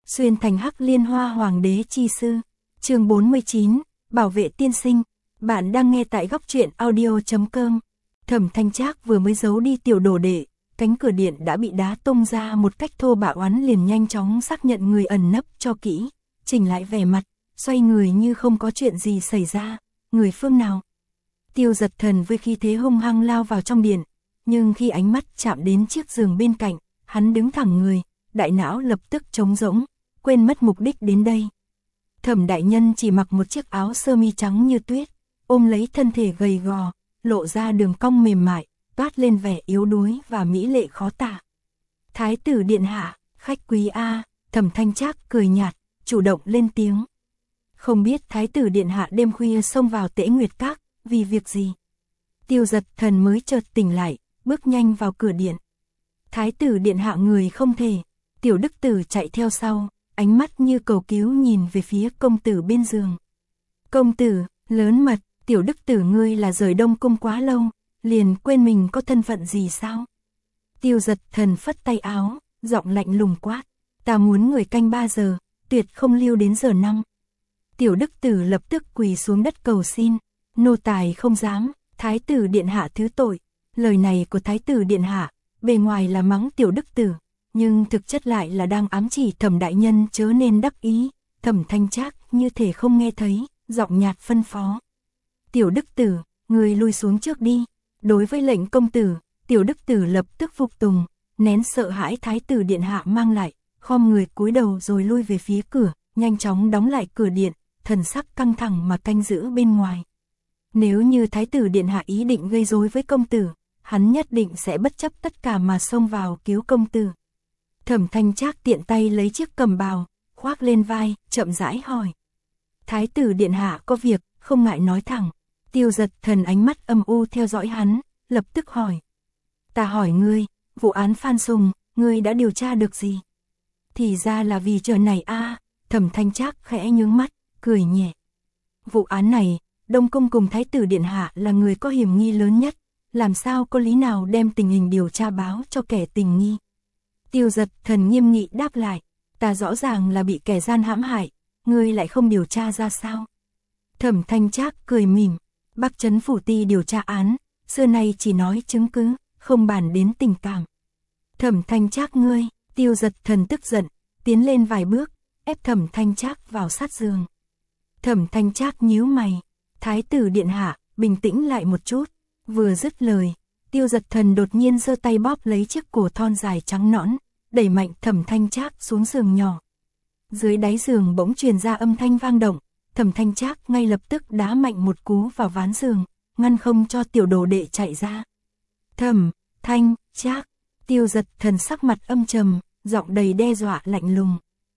Xuyên thành Hắc Liên Hoa Hoàng đế chi sư. Chương 49, bảo vệ tiên sinh. Bạn đang nghe tại góc truyện audio.com. Thẩm Thanh Trác vừa mới giấu đi tiểu đồ đệ, cánh cửa điện đã bị đá tung ra một cách thô bạo, oán liền nhanh chóng xác nhận người ẩn nấp cho kỹ, chỉnh lại vẻ mặt, xoay người như không có chuyện gì xảy ra. Người phương nào? Tiêu Giật Thần với khí thế hung hăng lao vào trong điện, nhưng khi ánh mắt chạm đến chiếc giường bên cạnh, hắn đứng thẳng người, đại não lập tức trống rỗng, quên mất mục đích đến đây. Thẩm đại nhân chỉ mặc một chiếc áo sơ mi trắng như tuyết, ôm lấy thân thể gầy gò, lộ ra đường cong mềm mại, toát lên vẻ yếu đuối và mỹ lệ khó tả. Thái tử điện hạ, khách quý a. Thẩm Thanh Trác cười nhạt, chủ động lên tiếng. Không biết thái tử điện hạ đêm khuya xông vào Tễ Nguyệt Các, vì việc gì? Tiêu Giật Thần mới chợt tỉnh lại, bước nhanh vào cửa điện. Thái tử điện hạ người không thể. Tiểu Đức Tử chạy theo sau, ánh mắt như cầu cứu nhìn về phía công tử bên giường. Công tử, lớn mật, Tiểu Đức Tử ngươi là rời Đông Cung quá lâu, liền quên mình có thân phận gì sao? Tiêu Giật Thần phất tay áo, giọng lạnh lùng quát. Ta muốn người canh 3 giờ, tuyệt không lưu đến giờ 5. Tiểu Đức Tử lập tức quỳ xuống đất cầu xin. Nô tài không dám, thái tử điện hạ thứ tội. Lời này của thái tử điện hạ, bề ngoài là mắng Tiểu Đức Tử, nhưng thực chất lại là đang ám chỉ Thẩm đại nhân chớ nên đắc ý. Thẩm Thanh Trác như thể không nghe thấy, giọng nhạt phân phó. Tiểu Đức Tử, người lui xuống trước đi. Đối với lệnh công tử, Tiểu Đức Tử lập tức phục tùng, nén sợ hãi thái tử điện hạ mang lại, khom người cúi đầu rồi lui về phía cửa, nhanh chóng đóng lại cửa điện, thần sắc căng thẳng mà canh giữ bên ngoài. Nếu như thái tử điện hạ ý định gây rối với công tử, hắn nhất định sẽ bất chấp tất cả mà xông vào cứu công tử. Thẩm Thanh Trác tiện tay lấy chiếc cẩm bào, khoác lên vai, chậm rãi hỏi. Thái tử điện hạ có việc, không ngại nói thẳng. Tiêu Giật Thần ánh mắt âm u theo dõi hắn, lập tức hỏi. Ta hỏi ngươi, vụ án Phan Sùng, ngươi đã điều tra được gì? Thì ra là vì chuyện này a. Thẩm Thanh Trác khẽ nhướng mắt, cười nhẹ. Vụ án này, Đông Cung cùng thái tử điện hạ là người có hiểm nghi lớn nhất, làm sao có lý nào đem tình hình điều tra báo cho kẻ tình nghi? Tiêu Giật Thần nghiêm nghị đáp lại, ta rõ ràng là bị kẻ gian hãm hại, ngươi lại không điều tra ra sao? Thẩm Thanh Trác cười mỉm, Bắc Trấn Phủ Ti điều tra án, xưa nay chỉ nói chứng cứ, không bàn đến tình cảm. Thẩm Thanh Trác ngươi, Tiêu Giật Thần tức giận, tiến lên vài bước, ép Thẩm Thanh Trác vào sát giường. Thẩm Thanh Trác nhíu mày, thái tử điện hạ, bình tĩnh lại một chút. Vừa dứt lời, Tiêu Giật Thần đột nhiên giơ tay bóp lấy chiếc cổ thon dài trắng nõn, đẩy mạnh Thẩm Thanh Trác xuống giường nhỏ. Dưới đáy giường bỗng truyền ra âm thanh vang động, Thẩm Thanh Trác ngay lập tức đá mạnh một cú vào ván giường, ngăn không cho tiểu đồ đệ chạy ra. Thẩm Thanh Trác, Tiêu Giật Thần sắc mặt âm trầm, giọng đầy đe dọa lạnh lùng.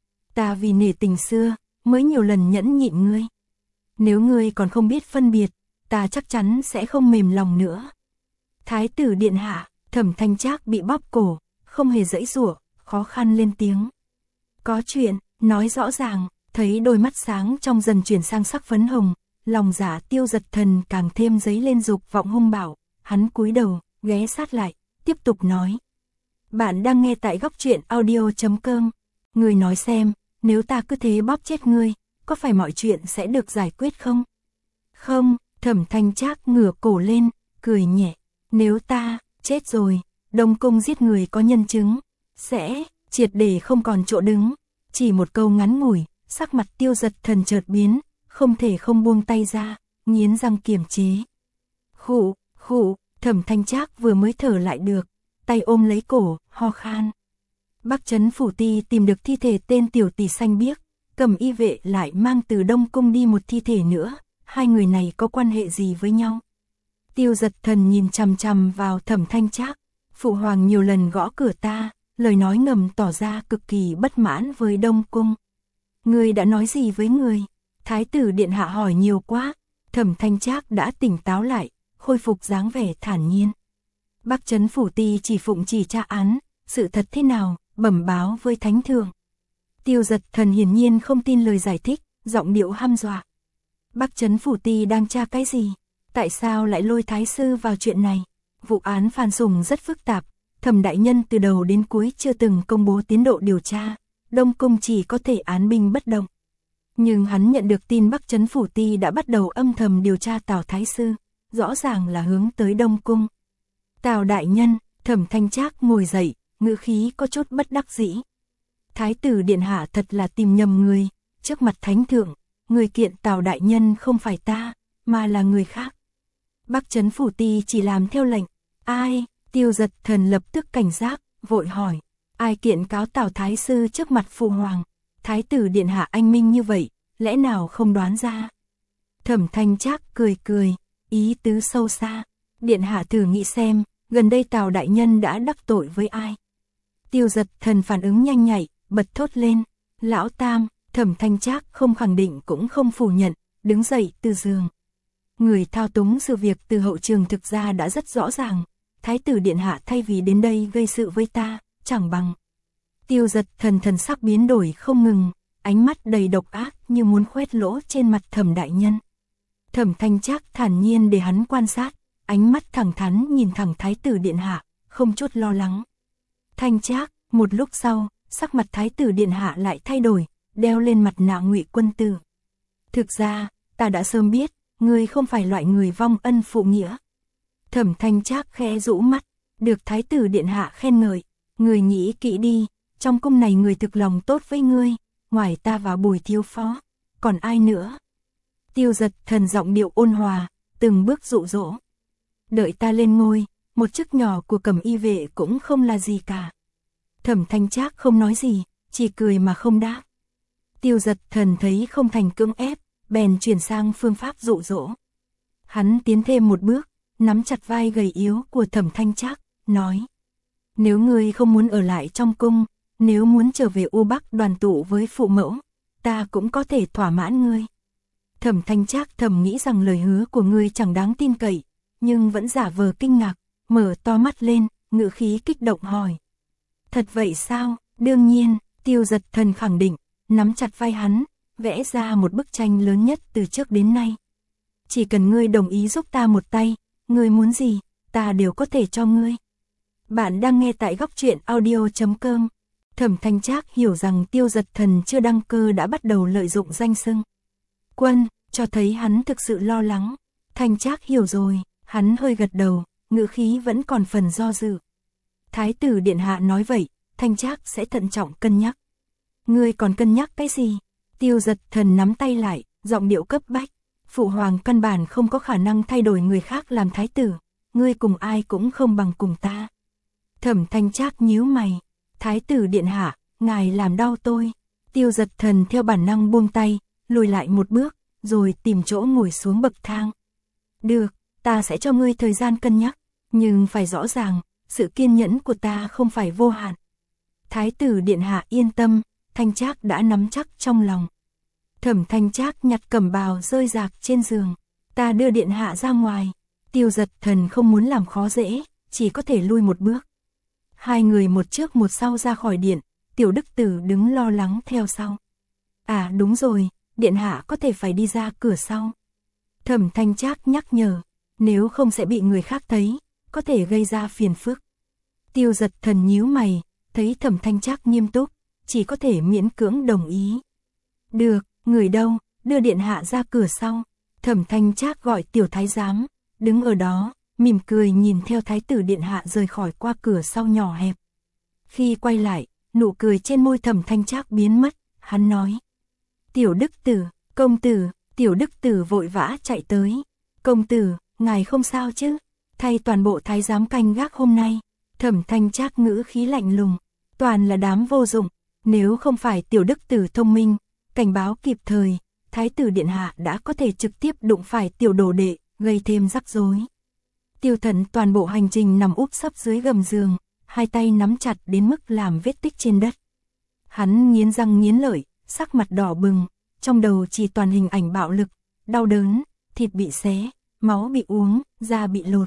Ta vì nể tình xưa, mới nhiều lần nhẫn nhịn ngươi. Nếu ngươi còn không biết phân biệt, ta chắc chắn sẽ không mềm lòng nữa. Thái tử điện hạ, Thẩm Thanh Trác bị bóp cổ, không hề giãy giụa, khó khăn lên tiếng. Có chuyện, nói rõ ràng. Thấy đôi mắt sáng trong dần chuyển sang sắc phấn hồng, lòng dạ Tiêu Giật Thần càng thêm dấy lên dục vọng hung bạo, hắn cúi đầu, ghé sát lại, tiếp tục nói. Bạn đang nghe tại góc truyện audio.com. Ngươi nói xem, nếu ta cứ thế bóp chết ngươi, có phải mọi chuyện sẽ được giải quyết không? Không, Thẩm Thanh Trác ngửa cổ lên, cười nhẹ. Nếu ta chết rồi, Đông Cung giết người có nhân chứng, sẽ triệt để không còn chỗ đứng. Chỉ một câu ngắn ngủi, sắc mặt Tiêu Giật Thần chợt biến, không thể không buông tay ra, nghiến răng kiềm chế. Khụ, Thẩm Thanh Trác vừa mới thở lại được, tay ôm lấy cổ, ho khan. Bắc Trấn Phủ Ti tìm được thi thể tên tiểu tỷ xanh biếc, Cẩm Y vệ lại mang từ Đông Cung đi một thi thể nữa, hai người này có quan hệ gì với nhau? Tiêu Giật Thần nhìn chằm chằm vào Thẩm Thanh Trác, phụ hoàng nhiều lần gõ cửa ta, lời nói ngầm tỏ ra cực kỳ bất mãn với Đông Cung. Ngươi đã nói gì với người? Thái tử điện hạ hỏi nhiều quá. Thẩm Thanh Trác đã tỉnh táo lại, khôi phục dáng vẻ thản nhiên. Bắc Trấn Phủ Ti chỉ phụng chỉ tra án, sự thật thế nào, bẩm báo với thánh thượng. Tiêu Giật Thần hiển nhiên không tin lời giải thích, giọng điệu hăm dọa. Bắc Trấn Phủ Ti đang tra cái gì? Tại sao lại lôi thái sư vào chuyện này? Vụ án Phan Sùng rất phức tạp, Thẩm đại nhân từ đầu đến cuối chưa từng công bố tiến độ điều tra, Đông Cung chỉ có thể án binh bất động. Nhưng hắn nhận được tin Bắc Trấn Phủ Ti đã bắt đầu âm thầm điều tra Tào Thái Sư, rõ ràng là hướng tới Đông Cung. Tào đại nhân, Thẩm Thanh Trác ngồi dậy, ngữ khí có chút bất đắc dĩ. Thái tử điện hạ thật là tìm nhầm người, trước mặt thánh thượng, người kiện Tào đại nhân không phải ta, mà là người khác. Bắc Trấn Phủ Ti chỉ làm theo lệnh. Ai? Tiêu Giật Thần lập tức cảnh giác, vội hỏi. Ai kiện cáo Tào Thái Sư trước mặt phụ hoàng? Thái tử điện hạ anh minh như vậy, lẽ nào không đoán ra? Thẩm Thanh Trác cười cười, ý tứ sâu xa. Điện hạ thử nghĩ xem, gần đây Tào đại nhân đã đắc tội với ai? Tiêu Giật Thần phản ứng nhanh nhạy, bật thốt lên. Lão Tam. Thẩm Thanh Trác không khẳng định cũng không phủ nhận, đứng dậy từ giường. Người thao túng sự việc từ hậu trường thực ra đã rất rõ ràng. Thái tử điện hạ thay vì đến đây gây sự với ta, chẳng bằng. Tiêu Giật Thần thần sắc biến đổi không ngừng, ánh mắt đầy độc ác như muốn khoét lỗ trên mặt Thẩm đại nhân. Thẩm Thanh Trác thản nhiên để hắn quan sát, ánh mắt thẳng thắn nhìn thẳng Thái tử điện hạ, không chút lo lắng. Thanh Trác, một lúc sau, sắc mặt Thái tử điện hạ lại thay đổi, đeo lên mặt nạ Ngụy Quân Tử. Thực ra, ta đã sớm biết, ngươi không phải loại người vong ân phụ nghĩa. Thẩm Thanh Trác khẽ rũ mắt, được Thái tử điện hạ khen ngợi, người nghĩ kỹ đi, trong cung này người thực lòng tốt với ngươi, ngoài ta và Bùi thiếu phó, còn ai nữa? Tiêu Giật Thần giọng điệu ôn hòa, từng bước dụ dỗ. Đợi ta lên ngôi, một chức nhỏ của Cẩm Y vệ cũng không là gì cả. Thẩm Thanh Trác không nói gì, chỉ cười mà không đáp. Tiêu Giật Thần thấy không thành cưỡng ép, bèn chuyển sang phương pháp dụ dỗ. Hắn tiến thêm một bước, nắm chặt vai gầy yếu của Thẩm Thanh Trác, nói. Nếu ngươi không muốn ở lại trong cung, nếu muốn trở về U Bắc đoàn tụ với phụ mẫu, ta cũng có thể thỏa mãn ngươi. Thẩm Thanh Trác thầm nghĩ rằng lời hứa của ngươi chẳng đáng tin cậy, nhưng vẫn giả vờ kinh ngạc, mở to mắt lên, ngữ khí kích động hỏi. Thật vậy sao? Đương nhiên, Tiêu Giật Thần khẳng định, nắm chặt vai hắn, vẽ ra một bức tranh lớn nhất từ trước đến nay. Chỉ cần ngươi đồng ý giúp ta một tay, ngươi muốn gì, ta đều có thể cho ngươi. Bạn đang nghe tại góc truyện audio.com. Thẩm Thanh Trác hiểu rằng Tiêu Giật Thần chưa đăng cơ đã bắt đầu lợi dụng danh xưng Quân, cho thấy hắn thực sự lo lắng. Thanh Trác hiểu rồi, hắn hơi gật đầu, ngữ khí vẫn còn phần do dự. Thái tử điện hạ nói vậy, Thanh Trác sẽ thận trọng cân nhắc. Ngươi còn cân nhắc cái gì? Tiêu Giật Thần nắm tay lại, giọng điệu cấp bách. Phụ hoàng căn bản không có khả năng thay đổi người khác làm thái tử, ngươi cùng ai cũng không bằng cùng ta. Thẩm Thanh Trác nhíu mày. Thái tử điện hạ, ngài làm đau tôi. Tiêu Giật Thần theo bản năng buông tay, lùi lại một bước, rồi tìm chỗ ngồi xuống bậc thang. Được, ta sẽ cho ngươi thời gian cân nhắc, nhưng phải rõ ràng, sự kiên nhẫn của ta không phải vô hạn. Thái tử điện hạ yên tâm, Thanh Trác đã nắm chắc trong lòng. Thẩm Thanh Trác nhặt cẩm bào rơi rạc trên giường. Ta đưa điện hạ ra ngoài. Tiêu Giật Thần không muốn làm khó dễ, chỉ có thể lui một bước. Hai người một trước một sau ra khỏi điện, Tiểu Đức Tử đứng lo lắng theo sau. À đúng rồi, điện hạ có thể phải đi ra cửa sau. Thẩm Thanh Trác nhắc nhở, nếu không sẽ bị người khác thấy, có thể gây ra phiền phức. Tiêu Giật Thần nhíu mày, thấy Thẩm Thanh Trác nghiêm túc, chỉ có thể miễn cưỡng đồng ý. Được, người đâu, đưa điện hạ ra cửa sau. Thẩm Thanh Trác gọi tiểu thái giám, đứng ở đó, mỉm cười nhìn theo thái tử điện hạ rời khỏi qua cửa sau nhỏ hẹp. Khi quay lại, nụ cười trên môi Thẩm Thanh Trác biến mất, hắn nói. Tiểu Đức Tử, công tử, Tiểu Đức Tử vội vã chạy tới. Công tử, ngài không sao chứ? Thay toàn bộ thái giám canh gác hôm nay. Thẩm Thanh Trác ngữ khí lạnh lùng, toàn là đám vô dụng. Nếu không phải Tiểu Đức Tử thông minh, cảnh báo kịp thời, thái tử điện hạ đã có thể trực tiếp đụng phải tiểu đồ đệ, gây thêm rắc rối. Tiêu Thần toàn bộ hành trình nằm úp sấp dưới gầm giường, hai tay nắm chặt đến mức làm vết tích trên đất. Hắn nghiến răng nghiến lợi, sắc mặt đỏ bừng, trong đầu chỉ toàn hình ảnh bạo lực, đau đớn, thịt bị xé, máu bị uống, da bị lột.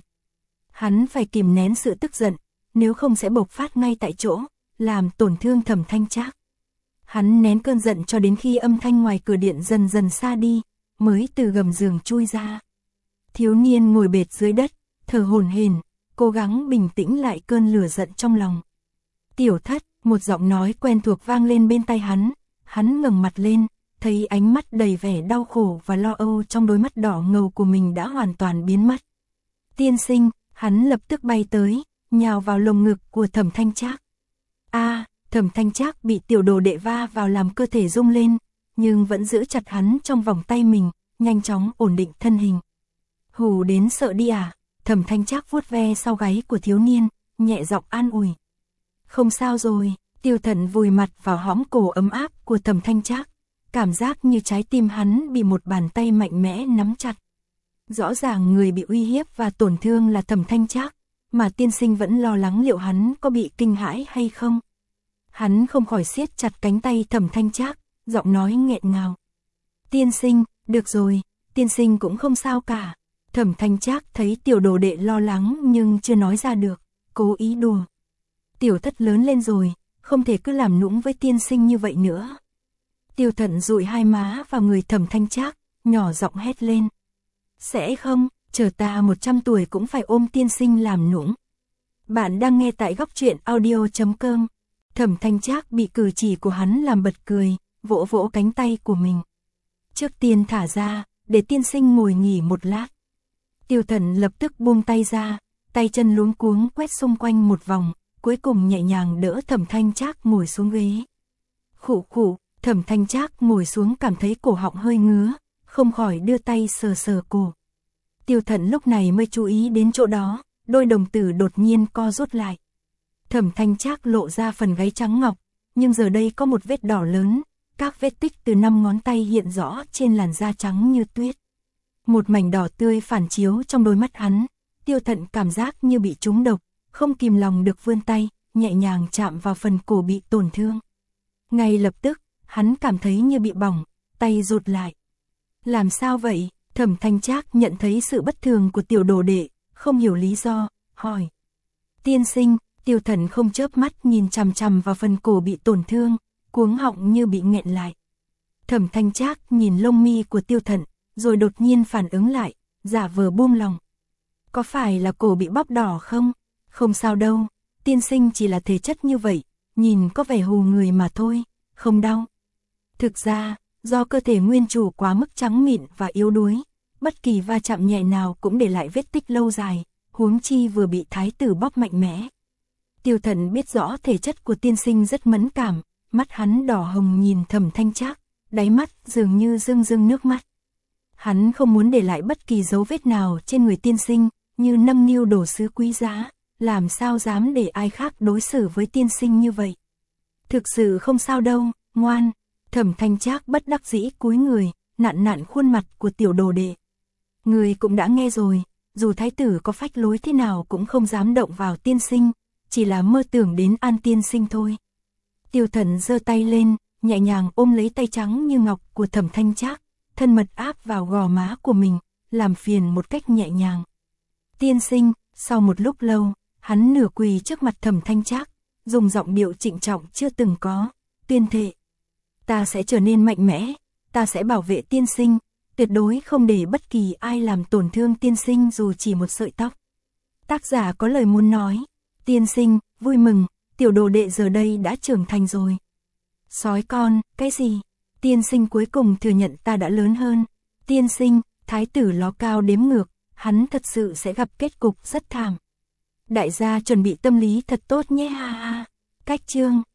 Hắn phải kìm nén sự tức giận, nếu không sẽ bộc phát ngay tại chỗ, làm tổn thương Thẩm Thanh Trác. Hắn nén cơn giận cho đến khi âm thanh ngoài cửa điện dần dần xa đi, mới từ gầm giường chui ra. Thiếu niên ngồi bệt dưới đất, thở hổn hển, cố gắng bình tĩnh lại cơn lửa giận trong lòng. Tiểu Thất, Một giọng nói quen thuộc vang lên bên tai hắn ngẩng mặt lên, thấy ánh mắt đầy vẻ đau khổ và lo âu trong đôi mắt đỏ ngầu của mình đã hoàn toàn biến mất. Tiên sinh, hắn lập tức bay tới, nhào vào lồng ngực của Thẩm Thanh Trác. Thẩm Thanh Trác bị tiểu đồ đệ va vào làm cơ thể rung lên, nhưng vẫn giữ chặt hắn trong vòng tay mình, nhanh chóng ổn định thân hình. Hù đến sợ đi à? Thẩm Thanh Trác vuốt ve sau gáy của thiếu niên, nhẹ giọng an ủi. Không sao rồi, Tiêu Thận vùi mặt vào hõm cổ ấm áp của Thẩm Thanh Trác, cảm giác như trái tim hắn bị một bàn tay mạnh mẽ nắm chặt. Rõ ràng người bị uy hiếp và tổn thương là Thẩm Thanh Trác, mà tiên sinh vẫn lo lắng liệu hắn có bị kinh hãi hay không. Hắn không khỏi siết chặt cánh tay Thẩm Thanh Trác, giọng nói nghẹn ngào. Tiên sinh, được rồi, tiên sinh cũng không sao cả. Thẩm Thanh Trác thấy tiểu đồ đệ lo lắng nhưng chưa nói ra được, cố ý đùa. Tiểu thất lớn lên rồi, không thể cứ làm nũng với tiên sinh như vậy nữa. Tiêu Thận dụi hai má vào người Thẩm Thanh Trác, nhỏ giọng hét lên. Sẽ không, chờ ta 100 tuổi cũng phải ôm tiên sinh làm nũng. Bạn đang nghe tại góc truyện audio.com. Thẩm Thanh Trác bị cử chỉ của hắn làm bật cười, vỗ vỗ cánh tay của mình. Trước tiên thả ra, để tiên sinh ngồi nghỉ một lát. Tiêu Thận lập tức buông tay ra, tay chân luống cuống quét xung quanh một vòng, cuối cùng nhẹ nhàng đỡ Thẩm Thanh Trác ngồi xuống ghế. Khụ khụ, Thẩm Thanh Trác ngồi xuống cảm thấy cổ họng hơi ngứa, không khỏi đưa tay sờ sờ cổ. Tiêu Thận lúc này mới chú ý đến chỗ đó, đôi đồng tử đột nhiên co rút lại. Thẩm Thanh Trác lộ ra phần gáy trắng ngọc, nhưng giờ đây có một vết đỏ lớn, các vết tích từ 5 ngón tay hiện rõ trên làn da trắng như tuyết. Một mảnh đỏ tươi phản chiếu trong đôi mắt hắn, Tiêu Thận cảm giác như bị trúng độc, không kìm lòng được vươn tay, nhẹ nhàng chạm vào phần cổ bị tổn thương. Ngay lập tức, hắn cảm thấy như bị bỏng, tay rụt lại. Làm sao vậy? Thẩm Thanh Trác nhận thấy sự bất thường của tiểu đồ đệ, không hiểu lý do, hỏi. Tiên sinh, Tiêu Thận không chớp mắt nhìn chằm chằm vào phần cổ bị tổn thương, cuống họng như bị nghẹn lại. Thẩm Thanh Trác nhìn lông mi của Tiêu Thận, rồi đột nhiên phản ứng lại, giả vờ buông lòng. Có phải là cổ bị bóp đỏ không? Không sao đâu, tiên sinh chỉ là thể chất như vậy, nhìn có vẻ hù người mà thôi, không đau. Thực ra, do cơ thể nguyên chủ quá mức trắng mịn và yếu đuối, bất kỳ va chạm nhẹ nào cũng để lại vết tích lâu dài, huống chi vừa bị thái tử bóp mạnh mẽ. Tiêu Thận biết rõ thể chất của tiên sinh rất mẫn cảm, mắt hắn đỏ hồng nhìn Thẩm Thanh Trác, đáy mắt dường như rưng rưng nước mắt. Hắn không muốn để lại bất kỳ dấu vết nào trên người tiên sinh, như nâng niu đồ sứ quý giá, làm sao dám để ai khác đối xử với tiên sinh như vậy. Thực sự không sao đâu, ngoan. Thẩm Thanh Trác bất đắc dĩ cúi người, nặn nặn khuôn mặt của tiểu đồ đệ. Người cũng đã nghe rồi, dù thái tử có phách lối thế nào cũng không dám động vào tiên sinh, chỉ là mơ tưởng đến an tiên sinh thôi. Tiêu Thận giơ tay lên, nhẹ nhàng ôm lấy tay trắng như ngọc của Thẩm Thanh Trác, thân mật áp vào gò má của mình, làm phiền một cách nhẹ nhàng. Tiên sinh, sau một lúc lâu, hắn nửa quỳ trước mặt Thẩm Thanh Trác, dùng giọng điệu trịnh trọng chưa từng có, tuyên thệ. Ta sẽ trở nên mạnh mẽ, ta sẽ bảo vệ tiên sinh, tuyệt đối không để bất kỳ ai làm tổn thương tiên sinh dù chỉ một sợi tóc. Tác giả có lời muốn nói. Tiên sinh, vui mừng, tiểu đồ đệ giờ đây đã trưởng thành rồi. Sói con, cái gì? Tiên sinh cuối cùng thừa nhận ta đã lớn hơn. Tiên sinh, thái tử ló cao đếm ngược, hắn thật sự sẽ gặp kết cục rất thảm. Đại gia chuẩn bị tâm lý thật tốt nhé ha ha. Cách chương